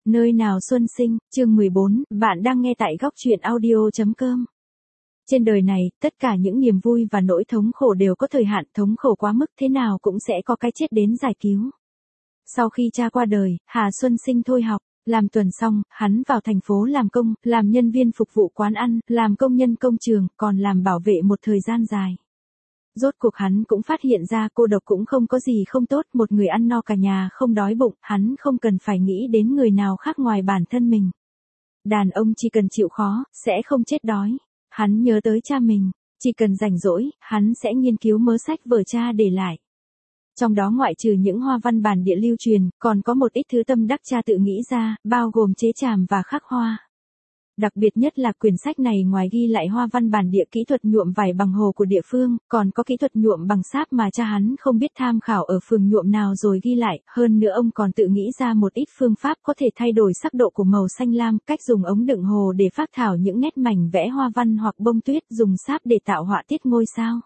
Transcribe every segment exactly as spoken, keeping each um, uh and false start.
Nơi nào xuân sinh, chương mười bốn, bạn đang nghe tại góc truyện audio chấm com. Trên đời này, tất cả những niềm vui và nỗi thống khổ đều có thời hạn, thống khổ quá mức thế nào cũng sẽ có cái chết đến giải cứu. Sau khi cha qua đời, Hà Xuân Sinh thôi học, làm tuần xong, hắn vào thành phố làm công, làm nhân viên phục vụ quán ăn, làm công nhân công trường, còn làm bảo vệ một thời gian dài. Rốt cuộc hắn cũng phát hiện ra cô độc cũng không có gì không tốt, một người ăn no cả nhà không đói bụng, hắn không cần phải nghĩ đến người nào khác ngoài bản thân mình. Đàn ông chỉ cần chịu khó, sẽ không chết đói. Hắn nhớ tới cha mình, chỉ cần rảnh rỗi, hắn sẽ nghiên cứu mớ sách vở cha để lại. Trong đó ngoại trừ những hoa văn bản địa lưu truyền, còn có một ít thứ tâm đắc cha tự nghĩ ra, bao gồm chế chàm và khắc hoa. Đặc biệt nhất là quyển sách này ngoài ghi lại hoa văn bản địa kỹ thuật nhuộm vải bằng hồ của địa phương, còn có kỹ thuật nhuộm bằng sáp mà cha hắn không biết tham khảo ở phường nhuộm nào rồi ghi lại, hơn nữa ông còn tự nghĩ ra một ít phương pháp có thể thay đổi sắc độ của màu xanh lam, cách dùng ống đựng hồ để phác thảo những nét mảnh vẽ hoa văn hoặc bông tuyết, dùng sáp để tạo họa tiết ngôi sao.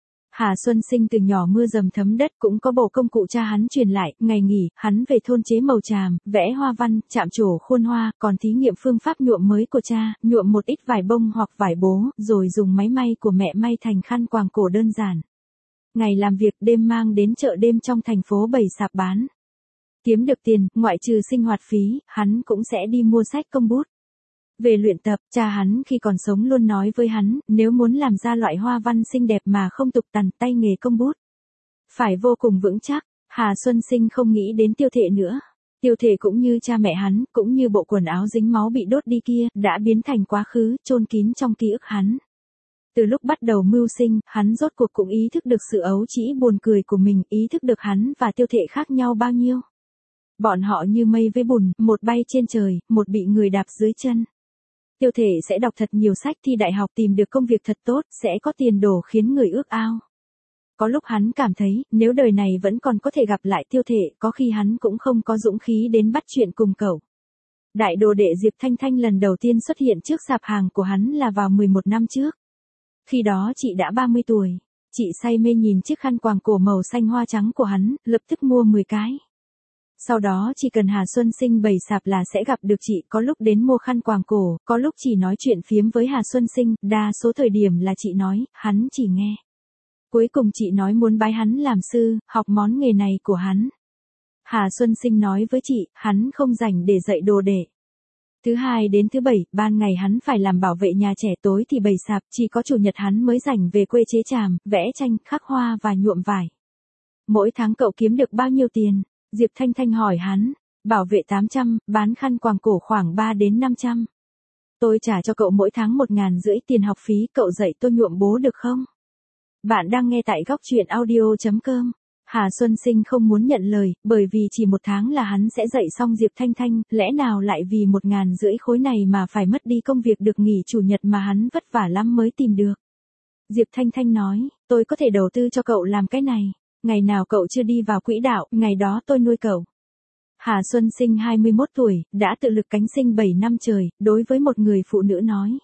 Hà Xuân Sinh từ nhỏ mưa dầm thấm đất cũng có bộ công cụ cha hắn truyền lại, ngày nghỉ, hắn về thôn chế màu chàm, vẽ hoa văn, chạm trổ khuôn hoa, còn thí nghiệm phương pháp nhuộm mới của cha, nhuộm một ít vải bông hoặc vải bố, rồi dùng máy may của mẹ may thành khăn quàng cổ đơn giản. Ngày làm việc đêm mang đến chợ đêm trong thành phố bày sạp bán. Kiếm được tiền, ngoại trừ sinh hoạt phí, hắn cũng sẽ đi mua sách công bút. Về luyện tập, cha hắn khi còn sống luôn nói với hắn, nếu muốn làm ra loại hoa văn xinh đẹp mà không tục tằn, tay nghề công bút phải vô cùng vững chắc. Hà Xuân Sinh không nghĩ đến Tiêu Thệ nữa. Tiêu Thệ cũng như cha mẹ hắn, cũng như bộ quần áo dính máu bị đốt đi kia, đã biến thành quá khứ, chôn kín trong ký ức hắn. Từ lúc bắt đầu mưu sinh, hắn rốt cuộc cũng ý thức được sự ấu trĩ buồn cười của mình, ý thức được hắn và Tiêu Thệ khác nhau bao nhiêu. Bọn họ như mây với bùn, một bay trên trời, một bị người đạp dưới chân. Tiêu Thể sẽ đọc thật nhiều sách, thi đại học, tìm được công việc thật tốt, sẽ có tiền đồ khiến người ước ao. Có lúc hắn cảm thấy, nếu đời này vẫn còn có thể gặp lại Tiêu Thể, có khi hắn cũng không có dũng khí đến bắt chuyện cùng cậu. Đại đồ đệ Diệp Thanh Thanh lần đầu tiên xuất hiện trước sạp hàng của hắn là vào mười một năm trước. Khi đó chị đã ba mươi tuổi, chị say mê nhìn chiếc khăn quàng cổ màu xanh hoa trắng của hắn, lập tức mua mười cái. Sau đó chỉ cần Hà Xuân Sinh bày sạp là sẽ gặp được chị, có lúc đến mua khăn quàng cổ, có lúc chỉ nói chuyện phiếm với Hà Xuân Sinh, đa số thời điểm là chị nói, hắn chỉ nghe. Cuối cùng chị nói muốn bái hắn làm sư, học món nghề này của hắn. Hà Xuân Sinh nói với chị, hắn không rảnh để dạy đồ đệ. Thứ hai đến thứ bảy, ban ngày hắn phải làm bảo vệ nhà trẻ, tối thì bày sạp, chỉ có chủ nhật hắn mới rảnh về quê chế chàm, vẽ tranh, khắc hoa và nhuộm vải. Mỗi tháng cậu kiếm được bao nhiêu tiền? Diệp Thanh Thanh hỏi hắn. Bảo vệ tám trăm, bán khăn quàng cổ khoảng ba đến năm trăm. Tôi trả cho cậu mỗi tháng một ngàn rưỡi tiền học phí, cậu dạy tôi nhuộm bố được không? Bạn đang nghe tại góc truyện audio chấm com. Hà Xuân Sinh không muốn nhận lời, bởi vì chỉ một tháng là hắn sẽ dạy xong Diệp Thanh Thanh, lẽ nào lại vì một ngàn rưỡi khối này mà phải mất đi công việc được nghỉ chủ nhật mà hắn vất vả lắm mới tìm được. Diệp Thanh Thanh nói, tôi có thể đầu tư cho cậu làm cái này. Ngày nào cậu chưa đi vào quỹ đạo, ngày đó tôi nuôi cậu. Hà Xuân Sinh hai mươi mốt tuổi, đã tự lực cánh sinh bảy năm trời, đối với một người phụ nữ nói.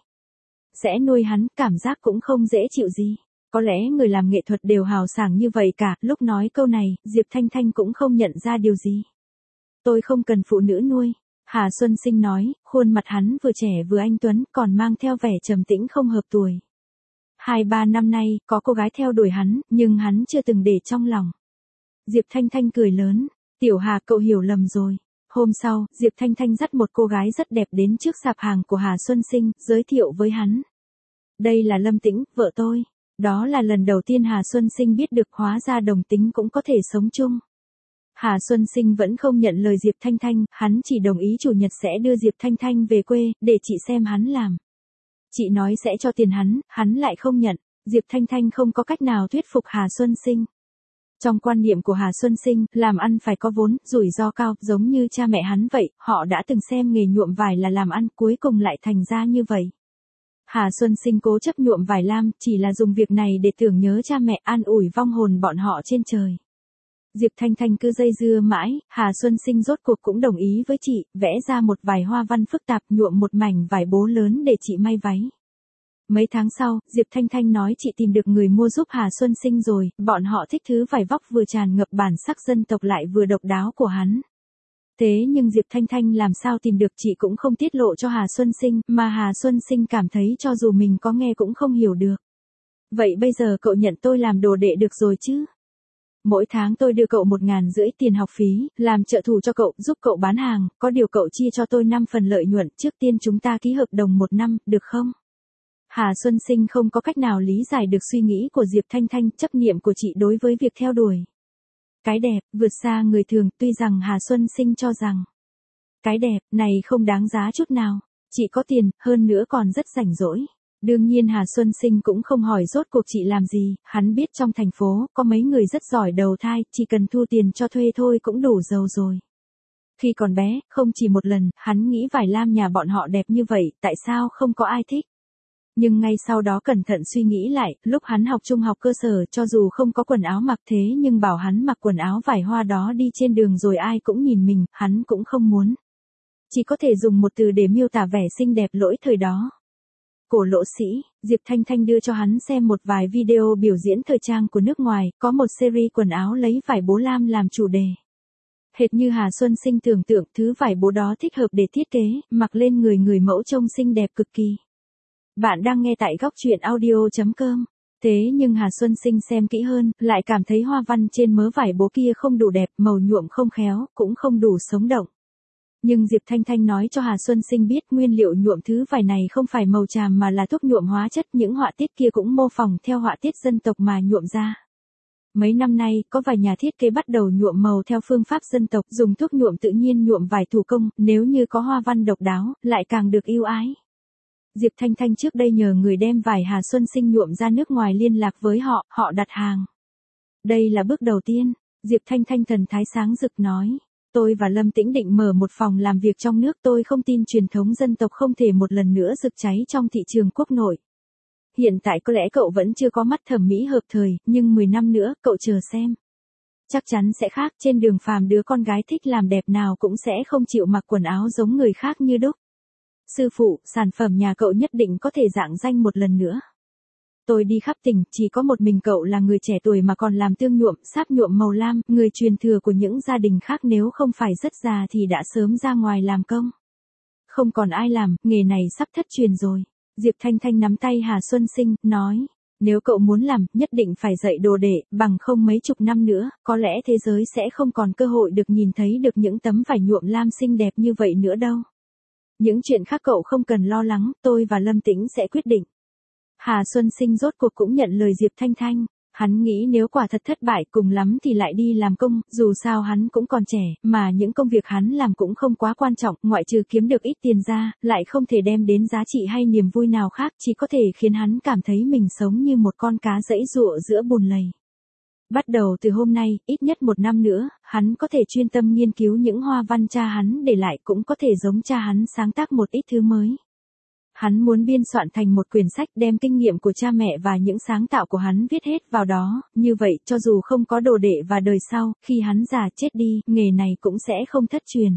Sẽ nuôi hắn, cảm giác cũng không dễ chịu gì. Có lẽ người làm nghệ thuật đều hào sảng như vậy cả, lúc nói câu này, Diệp Thanh Thanh cũng không nhận ra điều gì. Tôi không cần phụ nữ nuôi. Hà Xuân Sinh nói, khuôn mặt hắn vừa trẻ vừa anh tuấn, còn mang theo vẻ trầm tĩnh không hợp tuổi. Hai ba năm nay, có cô gái theo đuổi hắn, nhưng hắn chưa từng để trong lòng. Diệp Thanh Thanh cười lớn, Tiểu Hà cậu hiểu lầm rồi. Hôm sau, Diệp Thanh Thanh dắt một cô gái rất đẹp đến trước sạp hàng của Hà Xuân Sinh, giới thiệu với hắn. Đây là Lâm Tĩnh, vợ tôi. Đó là lần đầu tiên Hà Xuân Sinh biết được hóa ra đồng tính cũng có thể sống chung. Hà Xuân Sinh vẫn không nhận lời Diệp Thanh Thanh, hắn chỉ đồng ý chủ nhật sẽ đưa Diệp Thanh Thanh về quê, để chị xem hắn làm. Chị nói sẽ cho tiền hắn, hắn lại không nhận. Diệp Thanh Thanh không có cách nào thuyết phục Hà Xuân Sinh. Trong quan niệm của Hà Xuân Sinh, làm ăn phải có vốn, rủi ro cao, giống như cha mẹ hắn vậy, họ đã từng xem nghề nhuộm vải là làm ăn, cuối cùng lại thành ra như vậy. Hà Xuân Sinh cố chấp nhuộm vải lam, chỉ là dùng việc này để tưởng nhớ cha mẹ, an ủi vong hồn bọn họ trên trời. Diệp Thanh Thanh cứ dây dưa mãi, Hà Xuân Sinh rốt cuộc cũng đồng ý với chị, vẽ ra một vài hoa văn phức tạp, nhuộm một mảnh vải bố lớn để chị may váy. Mấy tháng sau, Diệp Thanh Thanh nói chị tìm được người mua giúp Hà Xuân Sinh rồi, bọn họ thích thứ vải vóc vừa tràn ngập bản sắc dân tộc lại vừa độc đáo của hắn. Thế nhưng Diệp Thanh Thanh làm sao tìm được chị cũng không tiết lộ cho Hà Xuân Sinh, mà Hà Xuân Sinh cảm thấy cho dù mình có nghe cũng không hiểu được. Vậy bây giờ cậu nhận tôi làm đồ đệ được rồi chứ? Mỗi tháng tôi đưa cậu một ngàn rưỡi tiền học phí, làm trợ thủ cho cậu, giúp cậu bán hàng, có điều cậu chia cho tôi năm phần lợi nhuận, trước tiên chúng ta ký hợp đồng một năm, được không? Hà Xuân Sinh không có cách nào lý giải được suy nghĩ của Diệp Thanh Thanh, chấp niệm của chị đối với việc theo đuổi cái đẹp, vượt xa người thường, tuy rằng Hà Xuân Sinh cho rằng cái đẹp này không đáng giá chút nào. Chị có tiền, hơn nữa còn rất rảnh rỗi. Đương nhiên Hà Xuân Sinh cũng không hỏi rốt cuộc chị làm gì, hắn biết trong thành phố có mấy người rất giỏi đầu thai, chỉ cần thu tiền cho thuê thôi cũng đủ giàu rồi. Khi còn bé, không chỉ một lần, hắn nghĩ vải lam nhà bọn họ đẹp như vậy, tại sao không có ai thích. Nhưng ngay sau đó cẩn thận suy nghĩ lại, lúc hắn học trung học cơ sở cho dù không có quần áo mặc thế nhưng bảo hắn mặc quần áo vải hoa đó đi trên đường rồi ai cũng nhìn mình, hắn cũng không muốn. Chỉ có thể dùng một từ để miêu tả vẻ xinh đẹp lỗi thời đó. Cổ lỗ sĩ, Diệp Thanh Thanh đưa cho hắn xem một vài video biểu diễn thời trang của nước ngoài, có một series quần áo lấy vải bố lam làm chủ đề. Hệt như Hà Xuân Sinh tưởng tượng, thứ vải bố đó thích hợp để thiết kế, mặc lên người người mẫu trông xinh đẹp cực kỳ. Bạn đang nghe tại góc truyện audio chấm com. Thế nhưng Hà Xuân Sinh xem kỹ hơn, lại cảm thấy hoa văn trên mớ vải bố kia không đủ đẹp, màu nhuộm không khéo, cũng không đủ sống động. Nhưng Diệp Thanh Thanh nói cho Hà Xuân Sinh biết nguyên liệu nhuộm thứ vải này không phải màu tràm mà là thuốc nhuộm hóa chất, những họa tiết kia cũng mô phỏng theo họa tiết dân tộc mà nhuộm ra. Mấy năm nay, có vài nhà thiết kế bắt đầu nhuộm màu theo phương pháp dân tộc, dùng thuốc nhuộm tự nhiên nhuộm vải thủ công, nếu như có hoa văn độc đáo, lại càng được ưu ái. Diệp Thanh Thanh trước đây nhờ người đem vải Hà Xuân Sinh nhuộm ra nước ngoài liên lạc với họ, họ đặt hàng. Đây là bước đầu tiên, Diệp Thanh Thanh thần thái sáng rực nói. Tôi và Lâm Tĩnh định mở một phòng làm việc trong nước, tôi không tin truyền thống dân tộc không thể một lần nữa rực cháy trong thị trường quốc nội. Hiện tại có lẽ cậu vẫn chưa có mắt thẩm mỹ hợp thời, nhưng mười năm nữa, cậu chờ xem. Chắc chắn sẽ khác, trên đường phàm đứa con gái thích làm đẹp nào cũng sẽ không chịu mặc quần áo giống người khác như đúc. Sư phụ, sản phẩm nhà cậu nhất định có thể rạng danh một lần nữa. Tôi đi khắp tỉnh, chỉ có một mình cậu là người trẻ tuổi mà còn làm tương nhuộm, sáp nhuộm màu lam, người truyền thừa của những gia đình khác nếu không phải rất già thì đã sớm ra ngoài làm công. Không còn ai làm, nghề này sắp thất truyền rồi. Diệp Thanh Thanh nắm tay Hà Xuân Sinh, nói, nếu cậu muốn làm, nhất định phải dạy đồ đệ, bằng không mấy chục năm nữa, có lẽ thế giới sẽ không còn cơ hội được nhìn thấy được những tấm vải nhuộm lam xinh đẹp như vậy nữa đâu. Những chuyện khác cậu không cần lo lắng, tôi và Lâm Tĩnh sẽ quyết định. Hà Xuân Sinh rốt cuộc cũng nhận lời Diệp Thanh Thanh, hắn nghĩ nếu quả thật thất bại cùng lắm thì lại đi làm công, dù sao hắn cũng còn trẻ, mà những công việc hắn làm cũng không quá quan trọng, ngoại trừ kiếm được ít tiền ra, lại không thể đem đến giá trị hay niềm vui nào khác, chỉ có thể khiến hắn cảm thấy mình sống như một con cá giãy giụa giữa bùn lầy. Bắt đầu từ hôm nay, ít nhất một năm nữa, hắn có thể chuyên tâm nghiên cứu những hoa văn cha hắn để lại, cũng có thể giống cha hắn sáng tác một ít thứ mới. Hắn muốn biên soạn thành một quyển sách đem kinh nghiệm của cha mẹ và những sáng tạo của hắn viết hết vào đó, như vậy cho dù không có đồ đệ và đời sau, khi hắn già chết đi, nghề này cũng sẽ không thất truyền.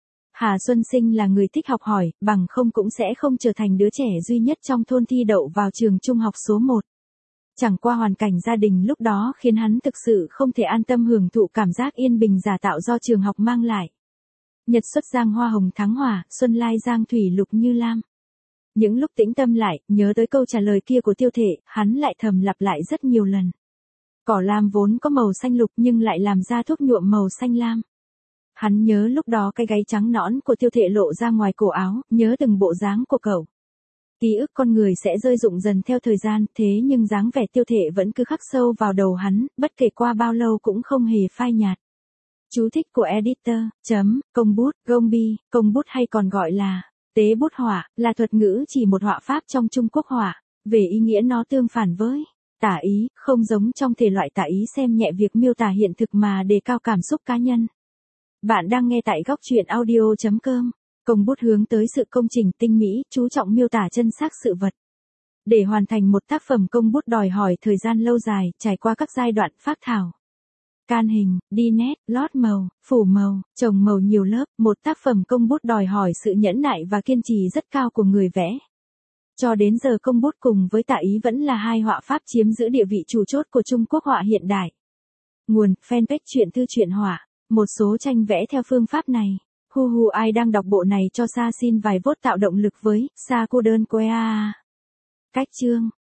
Hà Xuân Sinh là người thích học hỏi, bằng không cũng sẽ không trở thành đứa trẻ duy nhất trong thôn thi đậu vào trường trung học số một. Chẳng qua hoàn cảnh gia đình lúc đó khiến hắn thực sự không thể an tâm hưởng thụ cảm giác yên bình giả tạo do trường học mang lại. Nhật xuất giang hoa hồng thắng hỏa, xuân lai giang thủy lục như lam. Những lúc tĩnh tâm lại, nhớ tới câu trả lời kia của Tiêu Thể, hắn lại thầm lặp lại rất nhiều lần. Cỏ lam vốn có màu xanh lục nhưng lại làm ra thuốc nhuộm màu xanh lam. Hắn nhớ lúc đó cái gáy trắng nõn của Tiêu Thể lộ ra ngoài cổ áo, nhớ từng bộ dáng của cậu. Ký ức con người sẽ rơi rụng dần theo thời gian, thế nhưng dáng vẻ Tiêu Thể vẫn cứ khắc sâu vào đầu hắn, bất kể qua bao lâu cũng không hề phai nhạt. Chú thích của editor, chấm, công bút, gông bi, công bút hay còn gọi là tế bút họa, là thuật ngữ chỉ một họa pháp trong Trung Quốc họa, về ý nghĩa nó tương phản với tả ý, không giống trong thể loại tả ý xem nhẹ việc miêu tả hiện thực mà đề cao cảm xúc cá nhân. Bạn đang nghe tại góc truyện audio chấm com. Công bút hướng tới sự công trình tinh mỹ, chú trọng miêu tả chân xác sự vật. Để hoàn thành một tác phẩm công bút đòi hỏi thời gian lâu dài, trải qua các giai đoạn phác thảo, can hình, đi nét, lót màu, phủ màu, chồng màu nhiều lớp, một tác phẩm công bút đòi hỏi sự nhẫn nại và kiên trì rất cao của người vẽ. Cho đến giờ công bút cùng với tả ý vẫn là hai họa pháp chiếm giữ địa vị chủ chốt của Trung Quốc họa hiện đại. Nguồn, fanpage truyện thư truyện họa, một số tranh vẽ theo phương pháp này. Hu hu ai đang đọc bộ này cho Sa xin vài vote tạo động lực với, Sa cô đơn quê a. Cách chương.